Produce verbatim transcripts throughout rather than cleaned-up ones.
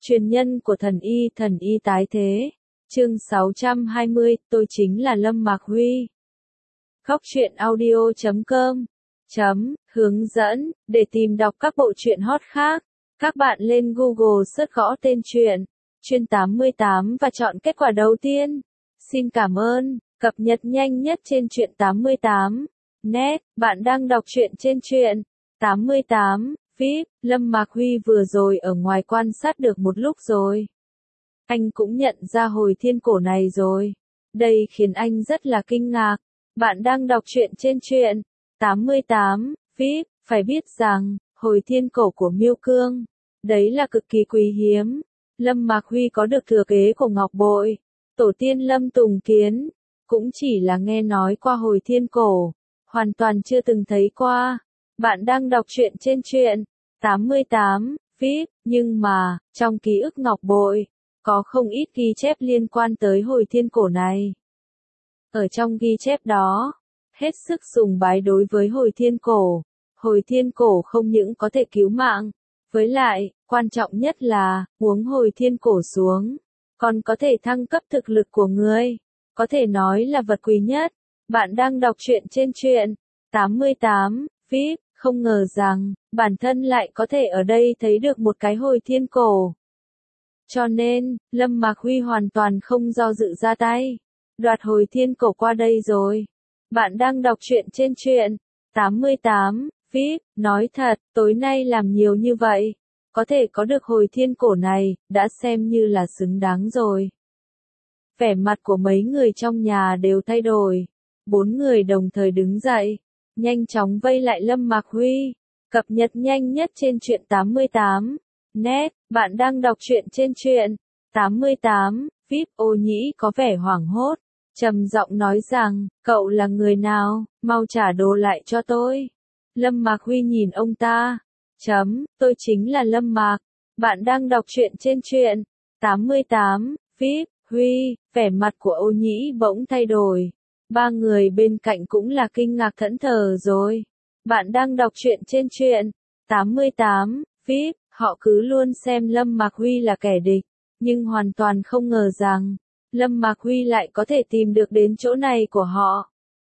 Truyền nhân của thần y, thần y tái thế. Chương sáu trăm hai mươi, tôi chính là Lâm Mạc Huy. Góc truyện audio chấm com chấm hướng dẫn, để tìm đọc các bộ truyện hot khác, các bạn lên Google search gõ tên truyện, chuyên tám mươi tám và chọn kết quả đầu tiên. Xin cảm ơn, cập nhật nhanh nhất trên truyện tám mươi tám. Net, bạn đang đọc truyện trên truyện tám mươi tám. Vip, Lâm Mạc Huy vừa rồi ở ngoài quan sát được một lúc rồi. Anh cũng nhận ra hồi thiên cổ này rồi. Đây khiến anh rất là kinh ngạc. Bạn đang đọc truyện trên truyện tám mươi tám. Vip, phải biết rằng, hồi thiên cổ của Miêu Cương, đấy là cực kỳ quý hiếm. Lâm Mạc Huy có được thừa kế của Ngọc Bội, tổ tiên Lâm Tùng Kiến, cũng chỉ là nghe nói qua hồi thiên cổ, hoàn toàn chưa từng thấy qua. Bạn đang đọc truyện trên truyện tám mươi tám. Vip, nhưng mà, trong ký ức Ngọc Bội, có không ít ghi chép liên quan tới hồi thiên cổ này. Ở trong ghi chép đó, hết sức sùng bái đối với hồi thiên cổ. Hồi thiên cổ không những có thể cứu mạng, với lại, quan trọng nhất là, uống hồi thiên cổ xuống, còn có thể thăng cấp thực lực của người, có thể nói là vật quý nhất. Bạn đang đọc truyện trên truyện tám mươi tám. Vip, không ngờ rằng, bản thân lại có thể ở đây thấy được một cái hồi thiên cổ. Cho nên, Lâm Mạc Huy hoàn toàn không do dự ra tay, đoạt hồi thiên cổ qua đây rồi. Bạn đang đọc truyện trên truyện tám mươi tám. Vip, nói thật, tối nay làm nhiều như vậy, có thể có được hồi thiên cổ này, đã xem như là xứng đáng rồi. Vẻ mặt của mấy người trong nhà đều thay đổi. Bốn người đồng thời đứng dậy, nhanh chóng vây lại Lâm Mạc Huy. Cập nhật nhanh nhất trên truyện tám mươi tám. Net, bạn đang đọc truyện trên truyện tám mươi tám. Vip, Ô Nhĩ có vẻ hoảng hốt, trầm giọng nói rằng, cậu là người nào, mau trả đồ lại cho tôi. Lâm Mạc Huy nhìn ông ta. Chấm, tôi chính là Lâm Mạc. Bạn đang đọc truyện trên truyện tám mươi tám. Vip, Huy, vẻ mặt của Ô Nhĩ bỗng thay đổi. Ba người bên cạnh cũng là kinh ngạc thẫn thờ rồi. Bạn đang đọc truyện trên truyện tám mươi tám. Vip, họ cứ luôn xem Lâm Mạc Huy là kẻ địch, nhưng hoàn toàn không ngờ rằng, Lâm Mạc Huy lại có thể tìm được đến chỗ này của họ.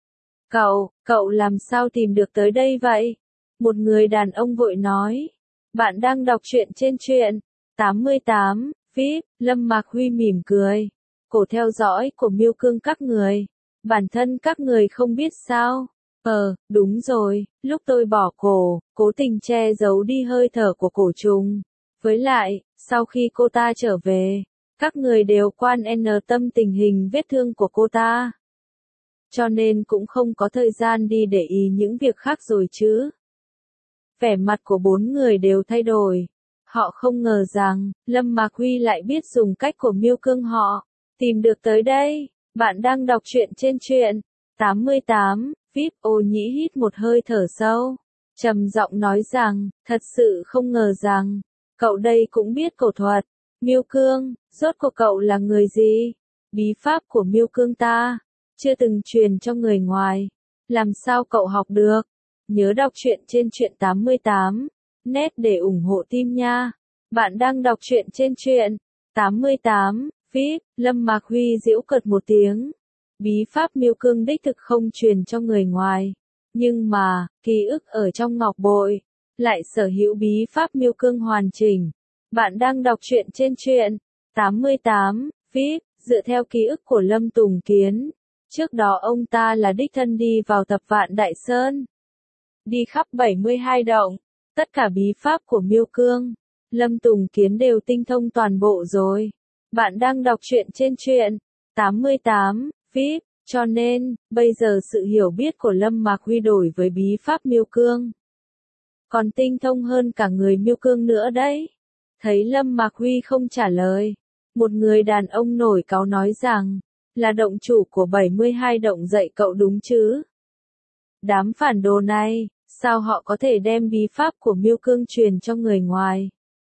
Cậu, cậu làm sao tìm được tới đây vậy? Một người đàn ông vội nói. Bạn đang đọc truyện trên truyện tám mươi tám. Vip, Lâm Mạc Huy mỉm cười. Cổ theo dõi của Miêu Cương các người. Bản thân các người không biết sao? Ờ, đúng rồi, lúc tôi bỏ cổ, cố tình che giấu đi hơi thở của cổ trùng. Với lại, sau khi cô ta trở về, các người đều quan n tâm tình hình vết thương của cô ta. Cho nên cũng không có thời gian đi để ý những việc khác rồi chứ. Vẻ mặt của bốn người đều thay đổi. Họ không ngờ rằng, Lâm Mạc Huy lại biết dùng cách của Miêu Cương họ, tìm được tới đây. Bạn đang đọc truyện trên truyện tám mươi tám. Vip, Ô Nhĩ hít một hơi thở sâu, trầm giọng nói rằng, thật sự không ngờ rằng, cậu đây cũng biết cổ thuật. Miêu Cương, rốt cuộc cậu là người gì? Bí pháp của Miêu Cương ta, chưa từng truyền cho người ngoài. Làm sao cậu học được? Nhớ đọc truyện trên truyện tám mươi tám. Net để ủng hộ team nha. Bạn đang đọc truyện trên truyện tám mươi tám. Vip, Lâm Mạc Huy giễu cợt một tiếng. Bí pháp Miêu Cương đích thực không truyền cho người ngoài. Nhưng mà, ký ức ở trong Ngọc Bội, lại sở hữu bí pháp Miêu Cương hoàn chỉnh. Bạn đang đọc truyện trên truyện tám mươi tám. Vip, dựa theo ký ức của Lâm Tùng Kiến, trước đó ông ta là đích thân đi vào Thập Vạn Đại Sơn, đi khắp bảy mươi hai động, tất cả bí pháp của Miêu Cương, Lâm Tùng Kiến đều tinh thông toàn bộ rồi. Bạn đang đọc truyện trên truyện tám mươi tám. Vip, cho nên, bây giờ sự hiểu biết của Lâm Mạc Huy đổi với bí pháp Miêu Cương, còn tinh thông hơn cả người Miêu Cương nữa đấy. Thấy Lâm Mạc Huy không trả lời, một người đàn ông nổi cáu nói rằng, là động chủ của bảy mươi hai động dạy cậu đúng chứ? Đám phản đồ này, sao họ có thể đem bí pháp của Miêu Cương truyền cho người ngoài?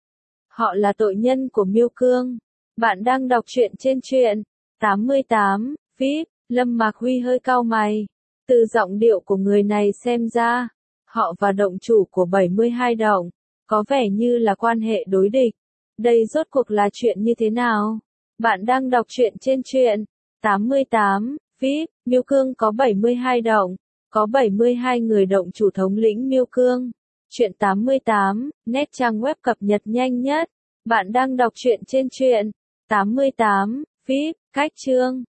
Họ là tội nhân của Miêu Cương. Bạn đang đọc truyện trên truyện tám mươi tám. Vip, Lâm Mạc Huy hơi cau mày. Từ giọng điệu của người này xem ra, họ và động chủ của bảy mươi hai động, có vẻ như là quan hệ đối địch. Đây rốt cuộc là chuyện như thế nào? Bạn đang đọc truyện trên truyện tám mươi tám vê i pê, Miêu Cương có bảy mươi hai động, có bảy mươi hai người động chủ thống lĩnh Miêu Cương. Truyện tám mươi tám, net trang web cập nhật nhanh nhất. Bạn đang đọc truyện trên truyện tám mươi tám vê i pê, cách chương